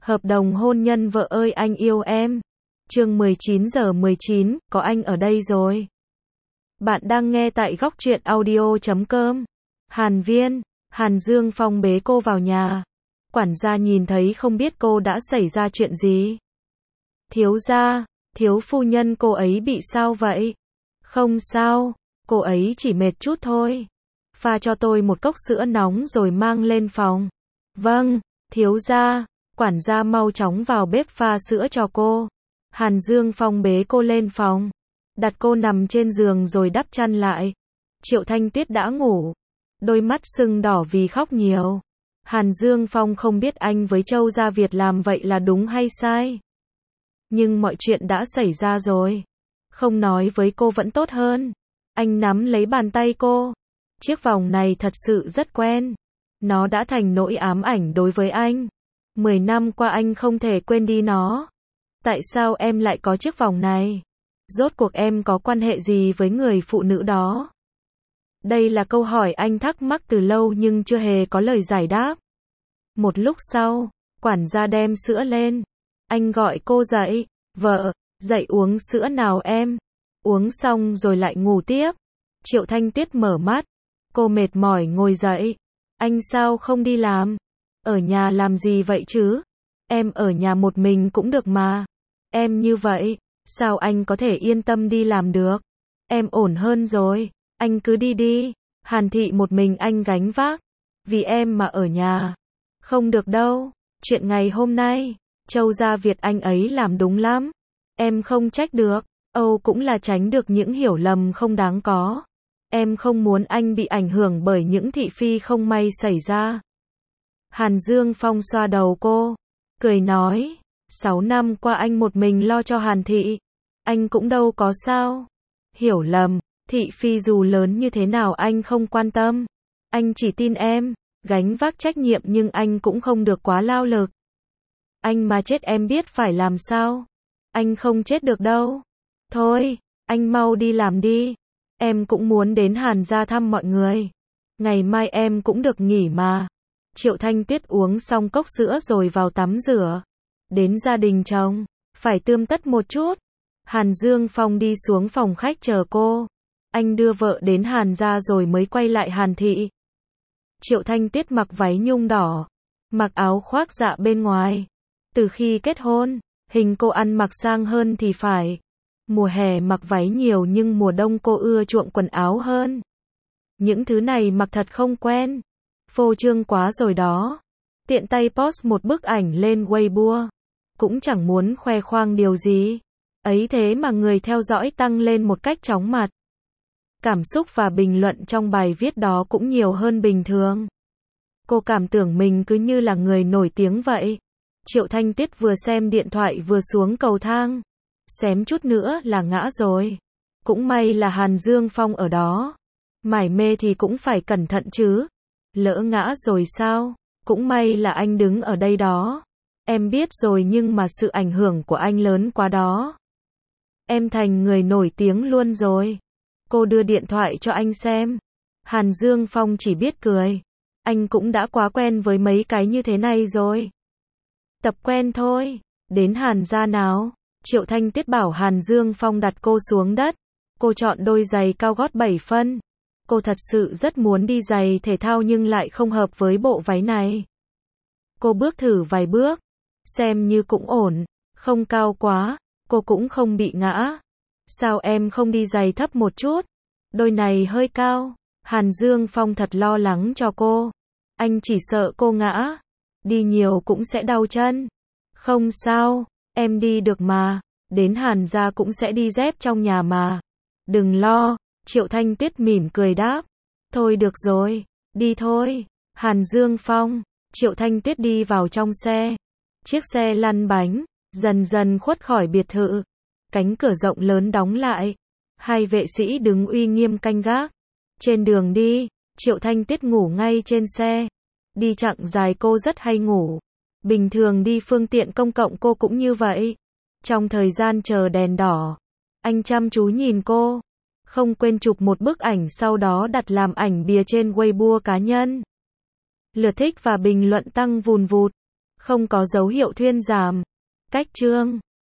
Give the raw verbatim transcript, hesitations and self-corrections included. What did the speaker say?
Hợp đồng hôn nhân vợ ơi anh yêu em. Chương mười chín giờ mười chín, có anh ở đây rồi. Bạn đang nghe tại góc truyện audio chấm com. Hàn Viên, Hàn Dương Phong bế cô vào nhà. Quản gia nhìn thấy không biết cô đã xảy ra chuyện gì. Thiếu gia, thiếu phu nhân cô ấy bị sao vậy? Không sao, cô ấy chỉ mệt chút thôi. Pha cho tôi một cốc sữa nóng rồi mang lên phòng. Vâng, thiếu gia. Quản gia mau chóng vào bếp pha sữa cho cô. Hàn Dương Phong bế cô lên phòng, đặt cô nằm trên giường rồi đắp chăn lại. Triệu Thanh Tuyết đã ngủ, đôi mắt sưng đỏ vì khóc nhiều. Hàn Dương Phong không biết anh với Châu Gia Việt làm vậy là đúng hay sai. Nhưng mọi chuyện đã xảy ra rồi. Không nói với cô vẫn tốt hơn. Anh nắm lấy bàn tay cô. Chiếc vòng này thật sự rất quen. Nó đã thành nỗi ám ảnh đối với anh. Mười năm qua anh không thể quên đi nó. Tại sao em lại có chiếc vòng này? Rốt cuộc em có quan hệ gì với người phụ nữ đó? Đây là câu hỏi anh thắc mắc từ lâu nhưng chưa hề có lời giải đáp. Một lúc sau, quản gia đem sữa lên. Anh gọi cô dậy. Vợ, dậy uống sữa nào em. Uống xong rồi lại ngủ tiếp. Triệu Thanh Tuyết mở mắt. Cô mệt mỏi ngồi dậy. Anh sao không đi làm? Ở nhà làm gì vậy chứ? Em ở nhà một mình cũng được mà. Em như vậy, sao anh có thể yên tâm đi làm được? Em ổn hơn rồi, anh cứ đi đi. Hàn Thị một mình anh gánh vác. Vì em mà ở nhà. Không được đâu, chuyện ngày hôm nay, Châu Gia Việt anh ấy làm đúng lắm. Em không trách được, Âu cũng là tránh được những hiểu lầm không đáng có. Em không muốn anh bị ảnh hưởng bởi những thị phi không may xảy ra. Hàn Dương Phong xoa đầu cô, cười nói, sáu năm qua anh một mình lo cho Hàn Thị, anh cũng đâu có sao. Hiểu lầm, thị phi dù lớn như thế nào anh không quan tâm. Anh chỉ tin em, gánh vác trách nhiệm nhưng anh cũng không được quá lao lực. Anh mà chết em biết phải làm sao. Anh không chết được đâu. Thôi, anh mau đi làm đi. Em cũng muốn đến Hàn gia thăm mọi người. Ngày mai em cũng được nghỉ mà. Triệu Thanh Tuyết uống xong cốc sữa rồi vào tắm rửa. Đến gia đình chồng, phải tươm tất một chút. Hàn Dương Phong đi xuống phòng khách chờ cô. Anh đưa vợ đến Hàn gia rồi mới quay lại Hàn Thị. Triệu Thanh Tuyết mặc váy nhung đỏ, mặc áo khoác dạ bên ngoài. Từ khi kết hôn, hình cô ăn mặc sang hơn thì phải. Mùa hè mặc váy nhiều nhưng mùa đông cô ưa chuộng quần áo hơn. Những thứ này mặc thật không quen. Phô trương quá rồi đó. Tiện tay post một bức ảnh lên Weibo. Cũng chẳng muốn khoe khoang điều gì. Ấy thế mà người theo dõi tăng lên một cách chóng mặt. Cảm xúc và bình luận trong bài viết đó cũng nhiều hơn bình thường. Cô cảm tưởng mình cứ như là người nổi tiếng vậy. Triệu Thanh Tuyết vừa xem điện thoại vừa xuống cầu thang. Xém chút nữa là ngã rồi. Cũng may là Hàn Dương Phong ở đó. Mải mê thì cũng phải cẩn thận chứ. Lỡ ngã rồi sao? Cũng may là anh đứng ở đây đó. Em biết rồi nhưng mà sự ảnh hưởng của anh lớn quá đó. Em thành người nổi tiếng luôn rồi. Cô đưa điện thoại cho anh xem. Hàn Dương Phong chỉ biết cười. Anh cũng đã quá quen với mấy cái như thế này rồi. Tập quen thôi. Đến Hàn gia nào. Triệu Thanh Tuyết bảo Hàn Dương Phong đặt cô xuống đất. Cô chọn đôi giày cao gót bảy phân. Cô thật sự rất muốn đi giày thể thao nhưng lại không hợp với bộ váy này. Cô bước thử vài bước. Xem như cũng ổn. Không cao quá. Cô cũng không bị ngã. Sao em không đi giày thấp một chút? Đôi này hơi cao. Hàn Dương Phong thật lo lắng cho cô. Anh chỉ sợ cô ngã. Đi nhiều cũng sẽ đau chân. Không sao. Em đi được mà. Đến Hàn gia cũng sẽ đi dép trong nhà mà. Đừng lo. Triệu Thanh Tuyết mỉm cười đáp. Thôi được rồi. Đi thôi. Hàn Dương Phong. Triệu Thanh Tuyết đi vào trong xe. Chiếc xe lăn bánh. Dần dần khuất khỏi biệt thự. Cánh cửa rộng lớn đóng lại. Hai vệ sĩ đứng uy nghiêm canh gác. Trên đường đi, Triệu Thanh Tuyết ngủ ngay trên xe. Đi chặng dài cô rất hay ngủ. Bình thường đi phương tiện công cộng cô cũng như vậy. Trong thời gian chờ đèn đỏ, anh chăm chú nhìn cô. Không quên chụp một bức ảnh sau đó đặt làm ảnh bìa trên Weibo cá nhân. Lượt thích và bình luận tăng vùn vụt. Không có dấu hiệu thuyên giảm. Cách chương